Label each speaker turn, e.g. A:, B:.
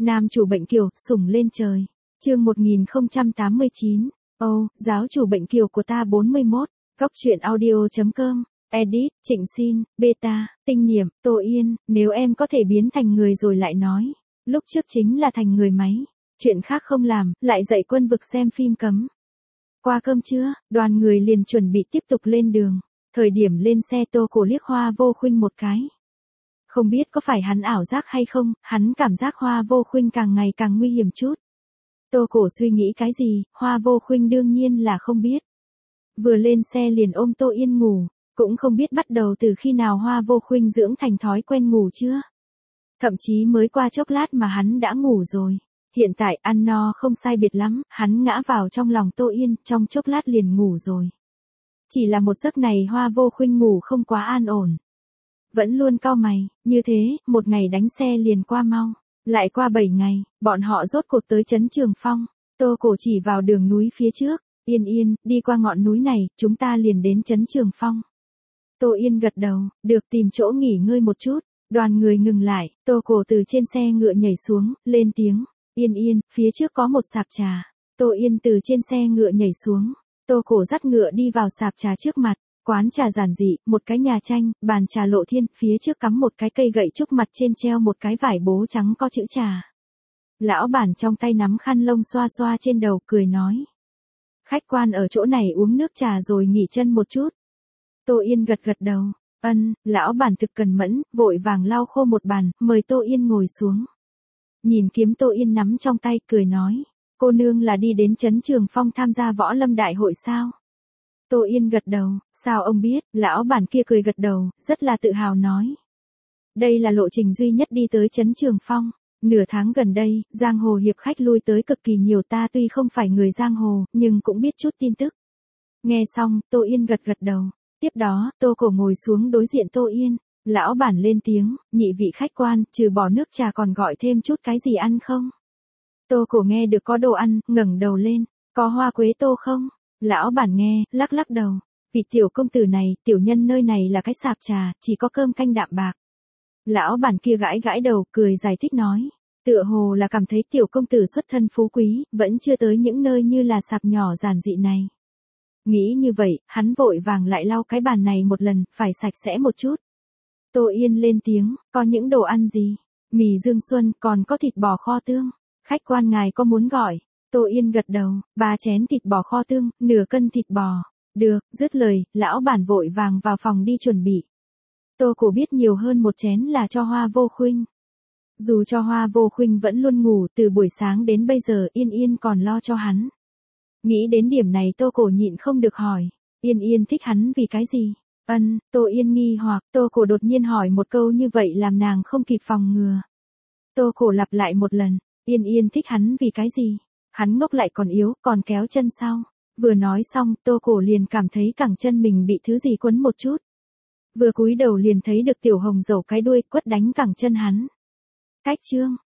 A: Nam chủ bệnh kiều, sủng lên trời. Chương 1089. Giáo chủ bệnh kiều của ta 41. Góc truyện audio.com. Edit, Trịnh Xin, Beta, Tinh Niệm, Tô Yên, nếu em có thể biến thành người rồi lại nói. Lúc trước chính là thành người máy. Chuyện khác không làm, lại dạy Quân Vực xem phim cấm. Qua cơm trưa, đoàn người liền chuẩn bị tiếp tục lên đường. Thời điểm lên xe Tô Cổ liếc Hoa Vô Khuynh một cái. Không biết có phải hắn ảo giác hay không, hắn cảm giác Hoa Vô Khuynh càng ngày càng nguy hiểm chút. Tô Cổ suy nghĩ cái gì, Hoa Vô Khuynh đương nhiên là không biết. Vừa lên xe liền ôm Tô Yên ngủ, cũng không biết bắt đầu từ khi nào Hoa Vô Khuynh dưỡng thành thói quen ngủ chưa. Thậm chí mới qua chốc lát mà hắn đã ngủ rồi. Hiện tại ăn no không sai biệt lắm, hắn ngã vào trong lòng Tô Yên, trong chốc lát liền ngủ rồi. Chỉ là một giấc này Hoa Vô Khuynh ngủ không quá an ổn. Vẫn luôn cau mày, như thế, một ngày đánh xe liền qua mau. Lại qua 7 ngày, bọn họ rốt cuộc tới trấn Trường Phong. Tô Cổ chỉ vào đường núi phía trước. Yên Yên, đi qua ngọn núi này, chúng ta liền đến trấn Trường Phong. Tô Yên gật đầu, được, tìm chỗ nghỉ ngơi một chút. Đoàn người ngừng lại, Tô Cổ từ trên xe ngựa nhảy xuống, lên tiếng. Yên Yên, phía trước có một sạp trà. Tô Yên từ trên xe ngựa nhảy xuống. Tô Cổ dắt ngựa đi vào sạp trà trước mặt. Quán trà giản dị, một cái nhà tranh, bàn trà lộ thiên, phía trước cắm một cái cây gậy trúc, mặt trên treo một cái vải bố trắng có chữ trà. Lão bản trong tay nắm khăn lông xoa xoa trên đầu, cười nói. Khách quan ở chỗ này uống nước trà rồi nghỉ chân một chút. Tô Yên gật gật đầu. Lão bản thực cần mẫn, vội vàng lau khô một bàn, mời Tô Yên ngồi xuống. Nhìn kiếm Tô Yên nắm trong tay, cười nói. Cô nương là đi đến trấn Trường Phong tham gia võ lâm đại hội sao? Tô Yên gật đầu, sao ông biết? Lão bản kia cười gật đầu, rất là tự hào nói. Đây là lộ trình duy nhất đi tới trấn Trường Phong. Nửa tháng gần đây, giang hồ hiệp khách lui tới cực kỳ nhiều, ta tuy không phải người giang hồ, nhưng cũng biết chút tin tức. Nghe xong, Tô Yên gật gật đầu. Tiếp đó, Tô Cổ ngồi xuống đối diện Tô Yên. Lão bản lên tiếng, nhị vị khách quan, trừ bỏ nước trà còn gọi thêm chút cái gì ăn không? Tô Cổ nghe được có đồ ăn, ngẩng đầu lên. Có hoa quế tô không? Lão bản nghe, lắc lắc đầu. Vị tiểu công tử này, tiểu nhân nơi này là cái sạp trà, chỉ có cơm canh đạm bạc. Lão bản kia gãi gãi đầu, cười giải thích nói. Tựa hồ là cảm thấy tiểu công tử xuất thân phú quý, vẫn chưa tới những nơi như là sạp nhỏ giản dị này. Nghĩ như vậy, hắn vội vàng lại lau cái bàn này một lần, phải sạch sẽ một chút. Tô Yên lên tiếng, có những đồ ăn gì? Mì Dương Xuân, còn có thịt bò kho tương. Khách quan ngài có muốn gọi? Tô Yên gật đầu, 3 chén thịt bò kho tương, nửa cân thịt bò. Được, dứt lời, lão bản vội vàng vào phòng đi chuẩn bị. Tô Cổ biết nhiều hơn một chén là cho Hoa Vô Khuynh. Dù cho Hoa Vô Khuynh vẫn luôn ngủ, từ buổi sáng đến bây giờ Yên Yên còn lo cho hắn. Nghĩ đến điểm này Tô Cổ nhịn không được hỏi. Yên Yên thích hắn vì cái gì? Tô Yên nghi hoặc, Tô Cổ đột nhiên hỏi một câu như vậy làm nàng không kịp phòng ngừa. Tô Cổ lặp lại một lần. Yên Yên thích hắn vì cái gì? Hắn ngốc lại còn yếu, còn kéo chân sau. Vừa nói xong, Tô Cổ liền cảm thấy cẳng chân mình bị thứ gì quấn một chút. Vừa cúi đầu liền thấy được Tiểu Hồng Dẩu cái đuôi quất đánh cẳng chân hắn. Cách chương,